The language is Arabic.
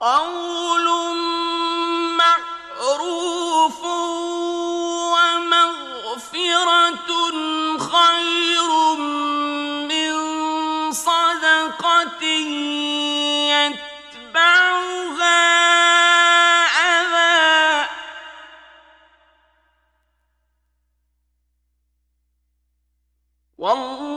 قول معروف ومغفرة خير من صدقة يتبعها أذى. والله